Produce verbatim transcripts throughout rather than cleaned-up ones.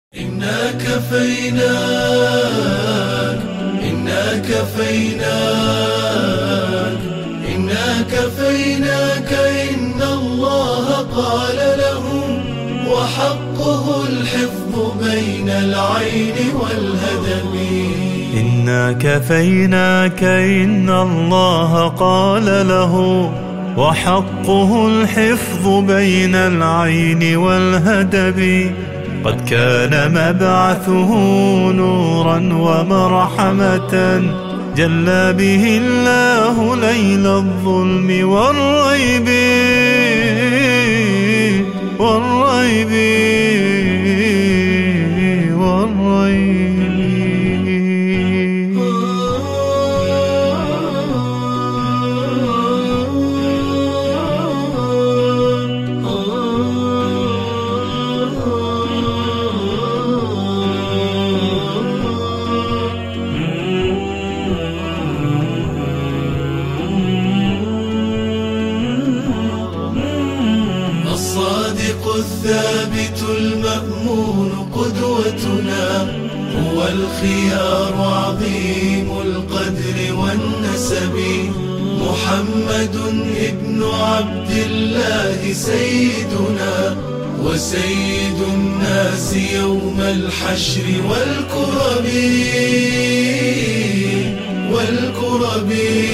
إنا كفيناك إنا كفيناك إنا كفيناك إن الله قال له وحقه الحفظ بين العين والهدم. إنا كفيناك إن الله قال له وحقه الحفظ بين العين والهدب. قد كان مبعثه نورا ومرحمة جلى به الله ليل الظلم والريب والريب والريب. الصادق الثابت المأمون قدوتنا هو الخيار عظيم القدر والنسب. محمد ابن عبد الله سيدنا وسيد الناس يوم الحشر والكرب والكرب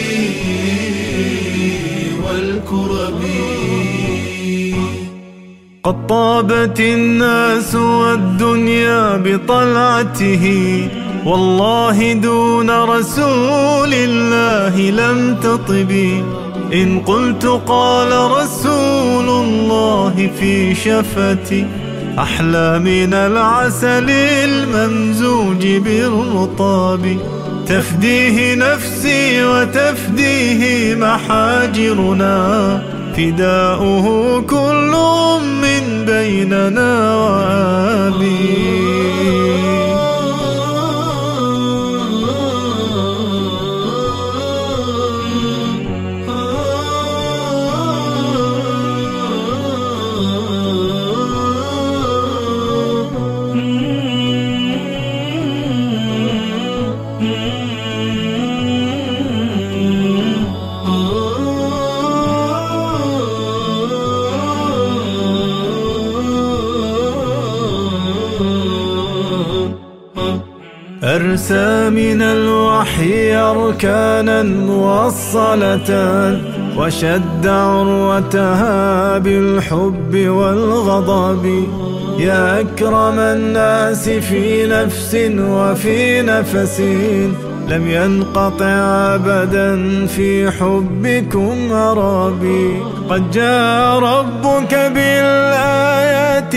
والكرب. قد طابت الناس والدنيا بطلعته والله دون رسول الله لم تطب. إن قلت قال رسول الله في شفتي أحلى من العسل الممزوج بالرطاب. تفديه نفسي وتفديه محاجرنا فداؤه كل من بيننا وأبي. أرسى من الوحي أركانا موصلة وشد عروتها بالحب والغضب. يا أكرم الناس في نفس وفي نفس لم ينقطع أبدا في حبكم أرابي. قد جاء ربك بالآيات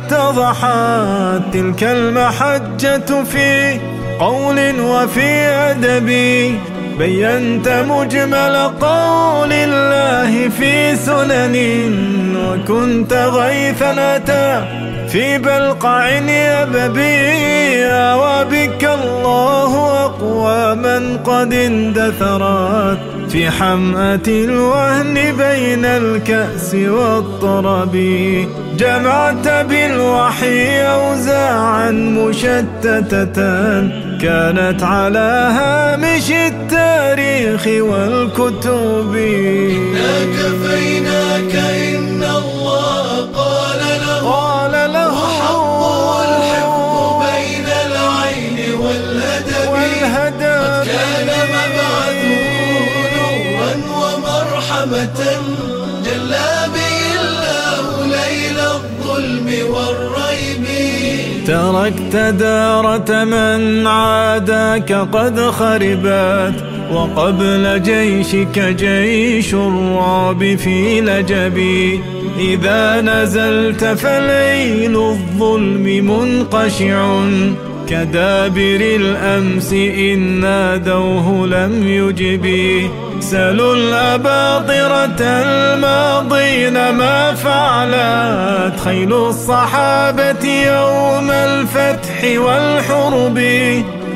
فاتضحت تلك المحجة في قول وفي أدب. بينت مجمل قول الله في سنن وكنت غيثا أتى في بلقع يببي. وبك الله أقواما قد اندثرت في حمأة الوهن بين الكأس والطرب. جمعت بالوحي أوزاعا مشتتة كانت على هامش التاريخ والكتب. إنا كفيناك إن الله قال له قال له وحقه الحفظ بين العين والهدب. والهدب قد كان مبعثه نورا ومرحمة جلى به الله ليل الظلم والريب. تركت دارة من عاداك قد خربت وقبل جيشك جيش الرعب في لجبي. إذا نزلت فليل الظلم منقشع كدابر الأمس إن نادوه لم يجبي. سلوا الأباطرة الماضين ما فعلت خيل الصحابة يوم الفتح والحرب.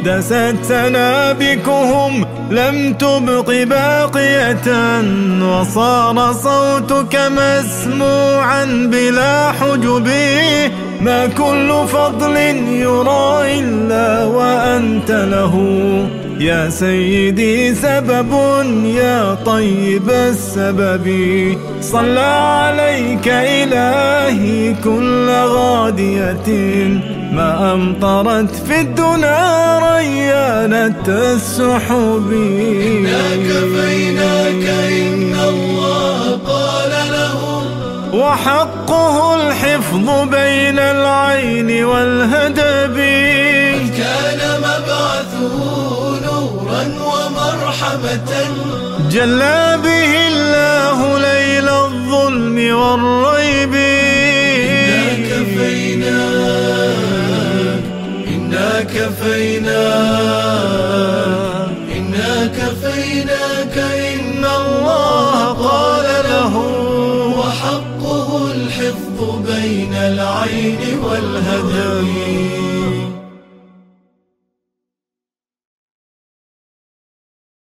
دست سنابكهم لم تبق باقية، وصار صوتك مسموعا بلا حجب. ما كل فضل يرى إلا وأنت له يا سيدي سبب يا طيب السبب. صلى عليك إلهي كل غادية، ما أمطرت في الدنا ريانة السحب. إنا كفيناك إن الله قال له، وحقه الحفظ بين العين والهدب. قد كان مبعثه نورا ومرحمة، جلى به الله ليل الظلم والريب. إنا كفيناك إنا كفيناك إنا كفيناك إن الله قال له، وحقه الحفظ بين العين والهدم.